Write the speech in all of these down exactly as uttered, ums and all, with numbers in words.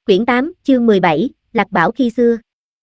Quyển tám, chương mười bảy, Lạc Bảo khi xưa.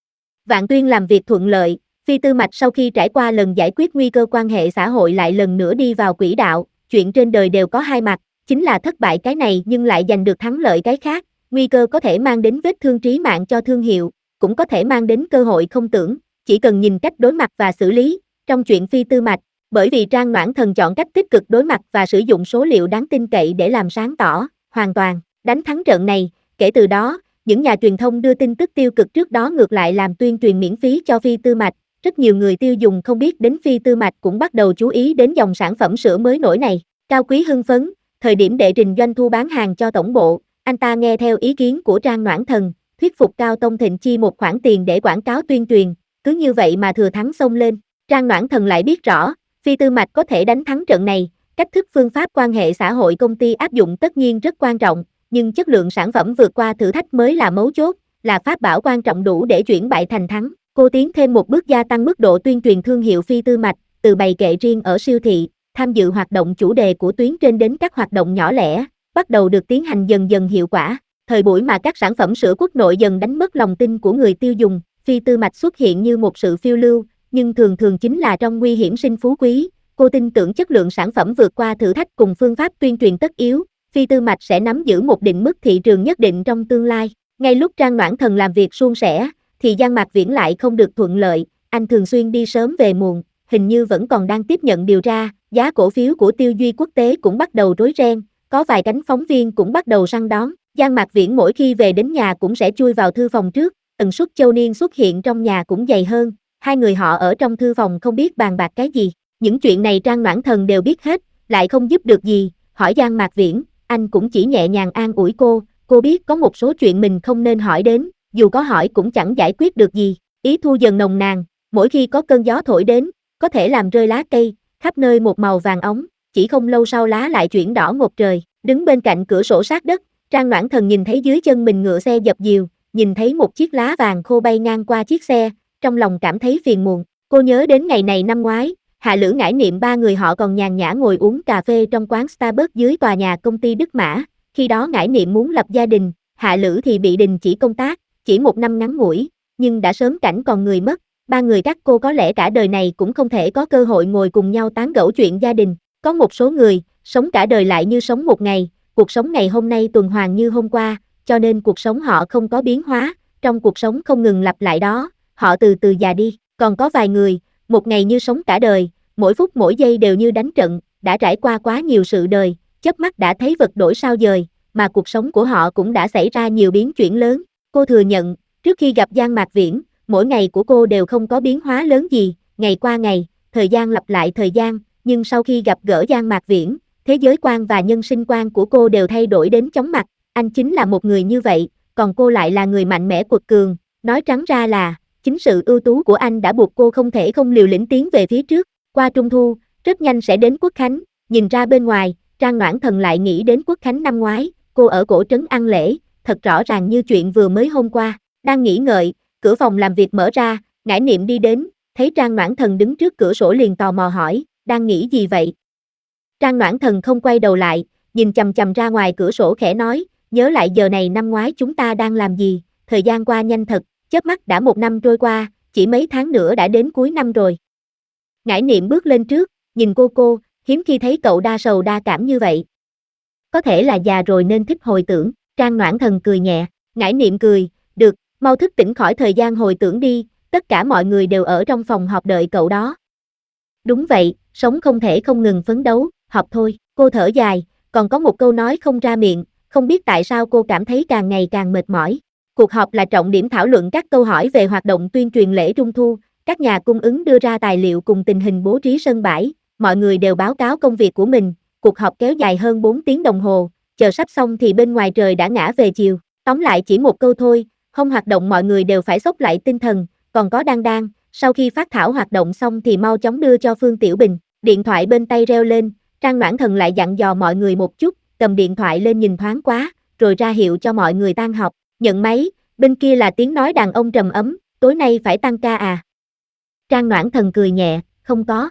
Vạn Tuyên làm việc thuận lợi, Phi Tư Mạch sau khi trải qua lần giải quyết nguy cơ quan hệ xã hội lại lần nữa đi vào quỹ đạo, chuyện trên đời đều có hai mặt, chính là thất bại cái này nhưng lại giành được thắng lợi cái khác, nguy cơ có thể mang đến vết thương trí mạng cho thương hiệu, cũng có thể mang đến cơ hội không tưởng, chỉ cần nhìn cách đối mặt và xử lý. Trong chuyện Phi Tư Mạch, bởi vì Trang Noãn Thần chọn cách tích cực đối mặt và sử dụng số liệu đáng tin cậy để làm sáng tỏ, hoàn toàn đánh thắng trận này. Kể từ đó, những nhà truyền thông đưa tin tức tiêu cực trước đó ngược lại làm tuyên truyền miễn phí cho Phi Tư Mạch. Rất nhiều người tiêu dùng không biết đến Phi Tư Mạch cũng bắt đầu chú ý đến dòng sản phẩm sữa mới nổi này. Cao Quý hưng phấn, thời điểm đệ trình doanh thu bán hàng cho tổng bộ, anh ta nghe theo ý kiến của Trang Noãn Thần, thuyết phục Cao Tông Thịnh chi một khoản tiền để quảng cáo tuyên truyền, cứ như vậy mà thừa thắng xông lên. Trang Noãn Thần lại biết rõ, Phi Tư Mạch có thể đánh thắng trận này, cách thức phương pháp quan hệ xã hội công ty áp dụng tất nhiên rất quan trọng, nhưng chất lượng sản phẩm vượt qua thử thách mới là mấu chốt, là pháp bảo quan trọng đủ để chuyển bại thành thắng. Cô tiến thêm một bước gia tăng mức độ tuyên truyền thương hiệu Phi Tư Mạch, từ bày kệ riêng ở siêu thị, tham dự hoạt động chủ đề của tuyến trên đến các hoạt động nhỏ lẻ, bắt đầu được tiến hành dần dần hiệu quả. Thời buổi mà các sản phẩm sữa quốc nội dần đánh mất lòng tin của người tiêu dùng, Phi Tư Mạch xuất hiện như một sự phiêu lưu, nhưng thường thường chính là trong nguy hiểm sinh phú quý. Cô tin tưởng chất lượng sản phẩm vượt qua thử thách cùng phương pháp tuyên truyền tất yếu, Phi Tư Mạch sẽ nắm giữ một định mức thị trường nhất định trong tương lai. Ngay lúc Trang Noãn Thần làm việc suôn sẻ, thì Giang Mạc Viễn lại không được thuận lợi, anh thường xuyên đi sớm về muộn, hình như vẫn còn đang tiếp nhận điều tra, giá cổ phiếu của Tiêu Duy Quốc tế cũng bắt đầu rối ren, có vài cánh phóng viên cũng bắt đầu săn đón. Giang Mạc Viễn mỗi khi về đến nhà cũng sẽ chui vào thư phòng trước, tần suất Châu Niên xuất hiện trong nhà cũng dày hơn, hai người họ ở trong thư phòng không biết bàn bạc cái gì. Những chuyện này Trang Noãn Thần đều biết hết, lại không giúp được gì, hỏi Giang Mạc Viễn, anh cũng chỉ nhẹ nhàng an ủi cô, cô biết có một số chuyện mình không nên hỏi đến, dù có hỏi cũng chẳng giải quyết được gì. Ý thu dần nồng nàn, mỗi khi có cơn gió thổi đến, có thể làm rơi lá cây, khắp nơi một màu vàng óng, chỉ không lâu sau lá lại chuyển đỏ ngột trời. Đứng bên cạnh cửa sổ sát đất, Trang Noãn Thần nhìn thấy dưới chân mình ngựa xe dập dìu, nhìn thấy một chiếc lá vàng khô bay ngang qua chiếc xe, trong lòng cảm thấy phiền muộn. Cô nhớ đến ngày này năm ngoái, Hạ Lữ Ngải Niệm ba người họ còn nhàn nhã ngồi uống cà phê trong quán Starbucks dưới tòa nhà công ty Đức Mã. Khi đó Ngải Niệm muốn lập gia đình, Hạ Lữ thì bị đình chỉ công tác, chỉ một năm ngắn ngủi, nhưng đã sớm cảnh còn người mất. Ba người các cô có lẽ cả đời này cũng không thể có cơ hội ngồi cùng nhau tán gẫu chuyện gia đình. Có một số người, sống cả đời lại như sống một ngày, cuộc sống ngày hôm nay tuần hoàn như hôm qua, cho nên cuộc sống họ không có biến hóa, trong cuộc sống không ngừng lặp lại đó, họ từ từ già đi. Còn có vài người, một ngày như sống cả đời, mỗi phút mỗi giây đều như đánh trận, đã trải qua quá nhiều sự đời, chớp mắt đã thấy vật đổi sao dời, mà cuộc sống của họ cũng đã xảy ra nhiều biến chuyển lớn. Cô thừa nhận, trước khi gặp Giang Mạc Viễn, mỗi ngày của cô đều không có biến hóa lớn gì, ngày qua ngày, thời gian lặp lại thời gian, nhưng sau khi gặp gỡ Giang Mạc Viễn, thế giới quan và nhân sinh quan của cô đều thay đổi đến chóng mặt. Anh chính là một người như vậy, còn cô lại là người mạnh mẽ quật cường, nói trắng ra là, chính sự ưu tú của anh đã buộc cô không thể không liều lĩnh tiến về phía trước. Qua Trung Thu, rất nhanh sẽ đến Quốc Khánh, nhìn ra bên ngoài, Trang Noãn Thần lại nghĩ đến Quốc Khánh năm ngoái, cô ở cổ trấn ăn lễ, thật rõ ràng như chuyện vừa mới hôm qua. Đang nghĩ ngợi, cửa phòng làm việc mở ra, Ngải Niệm đi đến, thấy Trang Noãn Thần đứng trước cửa sổ liền tò mò hỏi, đang nghĩ gì vậy? Trang Noãn Thần không quay đầu lại, nhìn chằm chằm ra ngoài cửa sổ khẽ nói, nhớ lại giờ này năm ngoái chúng ta đang làm gì, thời gian qua nhanh thật, chớp mắt đã một năm trôi qua, chỉ mấy tháng nữa đã đến cuối năm rồi. Ngải Niệm bước lên trước, nhìn cô cô, hiếm khi thấy cậu đa sầu đa cảm như vậy. Có thể là già rồi nên thích hồi tưởng, Trang Noãn Thần cười nhẹ, Ngải Niệm cười, được, mau thức tỉnh khỏi thời gian hồi tưởng đi, tất cả mọi người đều ở trong phòng họp đợi cậu đó. Đúng vậy, sống không thể không ngừng phấn đấu, họp thôi, cô thở dài, còn có một câu nói không ra miệng, không biết tại sao cô cảm thấy càng ngày càng mệt mỏi. Cuộc họp là trọng điểm thảo luận các câu hỏi về hoạt động tuyên truyền lễ Trung Thu, các nhà cung ứng đưa ra tài liệu cùng tình hình bố trí sân bãi, mọi người đều báo cáo công việc của mình, cuộc họp kéo dài hơn bốn tiếng đồng hồ, chờ sắp xong thì bên ngoài trời đã ngã về chiều. Tóm lại chỉ một câu thôi, không hoạt động mọi người đều phải xốc lại tinh thần, còn có Đan Đan, sau khi phát thảo hoạt động xong thì mau chóng đưa cho Phương Tiểu Bình. Điện thoại bên tay reo lên, Trang Noãn Thần lại dặn dò mọi người một chút, cầm điện thoại lên nhìn thoáng quá, rồi ra hiệu cho mọi người tan họp. Nhận máy, bên kia là tiếng nói đàn ông trầm ấm, tối nay phải tăng ca à? Trang Noãn Thần cười nhẹ, không có.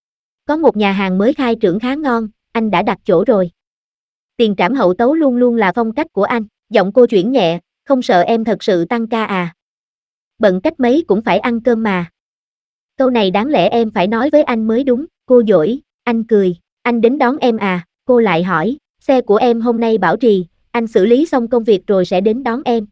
Có một nhà hàng mới khai trương khá ngon, anh đã đặt chỗ rồi. Tiền trảm hậu tấu luôn luôn là phong cách của anh, giọng cô chuyển nhẹ, Không sợ em thật sự tăng ca à? Bận cách mấy cũng phải ăn cơm mà. Câu này đáng lẽ em phải nói với anh mới đúng, cô dỗi, anh cười, anh đến đón em à, cô lại hỏi, xe của em hôm nay bảo trì, anh xử lý xong công việc rồi sẽ đến đón em.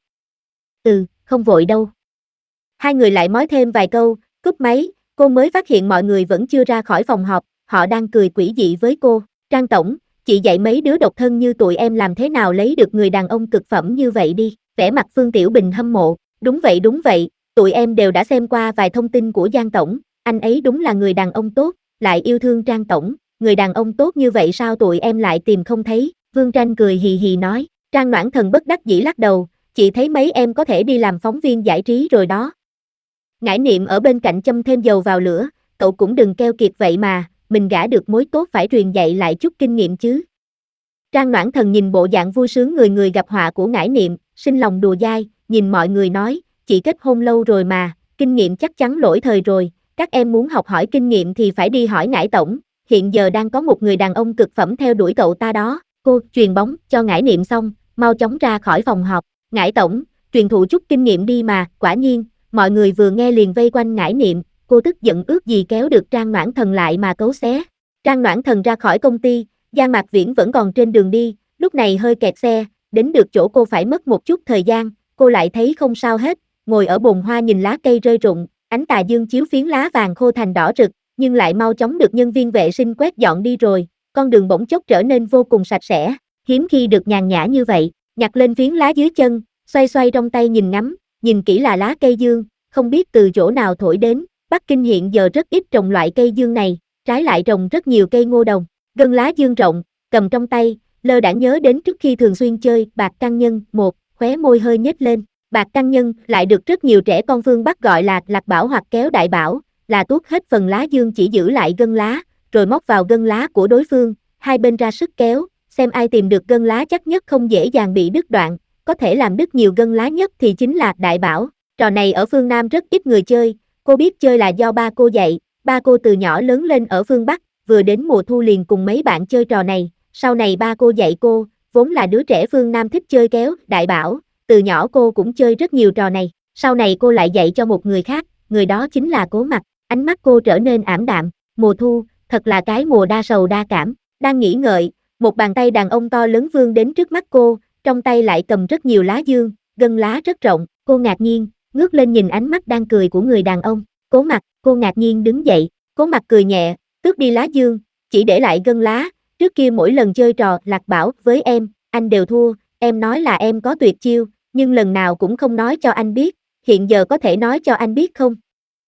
Ừ, không vội đâu. Hai người lại nói thêm vài câu, cúp máy, cô mới phát hiện mọi người vẫn chưa ra khỏi phòng họp, họ đang cười quỷ dị với cô. Trang tổng, chị dạy mấy đứa độc thân như tụi em làm thế nào lấy được người đàn ông cực phẩm như vậy đi, vẻ mặt Phương Tiểu Bình hâm mộ, đúng vậy đúng vậy, tụi em đều đã xem qua vài thông tin của Giang tổng, anh ấy đúng là người đàn ông tốt, lại yêu thương Trang tổng, người đàn ông tốt như vậy sao tụi em lại tìm không thấy, Vương Tranh cười hì hì nói, Trang Noãn Thần bất đắc dĩ lắc đầu, chị thấy mấy em có thể đi làm phóng viên giải trí rồi đó. Ngải Niệm ở bên cạnh châm thêm dầu vào lửa, cậu cũng đừng keo kiệt vậy mà, mình gả được mối tốt phải truyền dạy lại chút kinh nghiệm chứ. Trang Noãn Thần nhìn bộ dạng vui sướng người người gặp họa của Ngải Niệm, sinh lòng đùa dai, nhìn mọi người nói, chị kết hôn lâu rồi mà, kinh nghiệm chắc chắn lỗi thời rồi, các em muốn học hỏi kinh nghiệm thì phải đi hỏi Ngải tổng, hiện giờ đang có một người đàn ông cực phẩm theo đuổi cậu ta đó, cô truyền bóng cho Ngải Niệm xong, mau chóng ra khỏi phòng họp, Ngải tổng, truyền thụ chút kinh nghiệm đi mà, quả nhiên, mọi người vừa nghe liền vây quanh Ngải Niệm, cô tức giận ước gì kéo được Trang Noãn Thần lại mà cấu xé. Trang Noãn Thần ra khỏi công ty, Giang Mạc Viễn vẫn còn trên đường đi, lúc này hơi kẹt xe, đến được chỗ cô phải mất một chút thời gian, cô lại thấy không sao hết, ngồi ở bồn hoa nhìn lá cây rơi rụng, ánh tà dương chiếu phiến lá vàng khô thành đỏ rực, nhưng lại mau chóng được nhân viên vệ sinh quét dọn đi rồi, con đường bỗng chốc trở nên vô cùng sạch sẽ, hiếm khi được nhàn nhã như vậy, nhặt lên phiến lá dưới chân, xoay xoay trong tay nhìn ngắm, nhìn kỹ là lá cây dương, không biết từ chỗ nào thổi đến, Bắc Kinh hiện giờ rất ít trồng loại cây dương này, trái lại trồng rất nhiều cây ngô đồng, gân lá dương rộng, cầm trong tay, lơ đãng nhớ đến trước khi thường xuyên chơi bạc căn nhân, một, khóe môi hơi nhếch lên, bạc căn nhân lại được rất nhiều trẻ con phương Bắc gọi là lạc bảo hoặc kéo đại bảo, là tuốt hết phần lá dương chỉ giữ lại gân lá, rồi móc vào gân lá của đối phương, hai bên ra sức kéo, xem ai tìm được gân lá chắc nhất không dễ dàng bị đứt đoạn, có thể làm đứt nhiều gân lá nhất thì chính là đại bảo. Trò này ở phương Nam rất ít người chơi, cô biết chơi là do ba cô dạy, ba cô từ nhỏ lớn lên ở phương Bắc, vừa đến mùa thu liền cùng mấy bạn chơi trò này, sau này ba cô dạy cô, vốn là đứa trẻ phương Nam thích chơi kéo, đại bảo, từ nhỏ cô cũng chơi rất nhiều trò này, sau này cô lại dạy cho một người khác, người đó chính là Cố Mặc, ánh mắt cô trở nên ảm đạm, mùa thu, thật là cái mùa đa sầu đa cảm, đang nghĩ ngợi, một bàn tay đàn ông to lớn vươn đến trước mắt cô, trong tay lại cầm rất nhiều lá dương, gân lá rất rộng, cô ngạc nhiên, ngước lên nhìn ánh mắt đang cười của người đàn ông, Cố Mặc, cô ngạc nhiên đứng dậy, Cố Mặc cười nhẹ, tước đi lá dương, chỉ để lại gân lá, trước kia mỗi lần chơi trò lạc bảo với em, anh đều thua, em nói là em có tuyệt chiêu, nhưng lần nào cũng không nói cho anh biết, hiện giờ có thể nói cho anh biết không?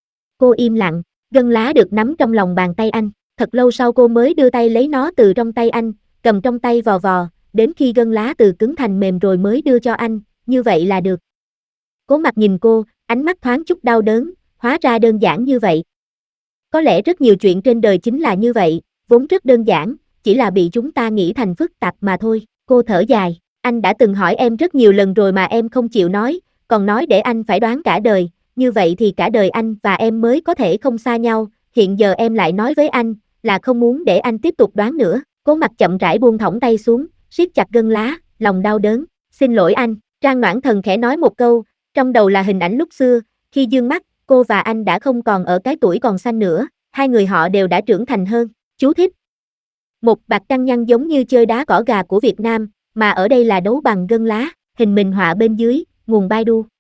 Cô im lặng, gân lá được nắm trong lòng bàn tay anh, thật lâu sau cô mới đưa tay lấy nó từ trong tay anh, cầm trong tay vò vò, đến khi gân lá từ cứng thành mềm rồi mới đưa cho anh, như vậy là được. Cố Mặc nhìn cô, ánh mắt thoáng chút đau đớn, hóa ra đơn giản như vậy. Có lẽ rất nhiều chuyện trên đời chính là như vậy, vốn rất đơn giản, chỉ là bị chúng ta nghĩ thành phức tạp mà thôi, cô thở dài, anh đã từng hỏi em rất nhiều lần rồi mà em không chịu nói, còn nói để anh phải đoán cả đời, như vậy thì cả đời anh và em mới có thể không xa nhau, hiện giờ em lại nói với anh, là không muốn để anh tiếp tục đoán nữa, Cố Mặc chậm rãi buông thõng tay xuống, siết chặt gân lá, lòng đau đớn, xin lỗi anh, Trang Noãn Thần khẽ nói một câu, trong đầu là hình ảnh lúc xưa, khi dương mắt, cô và anh đã không còn ở cái tuổi còn xanh nữa, hai người họ đều đã trưởng thành hơn, chú thích. Một bạc căn nhăn giống như chơi đá cỏ gà của Việt Nam, mà ở đây là đấu bằng gân lá, hình minh họa bên dưới, nguồn Baidu.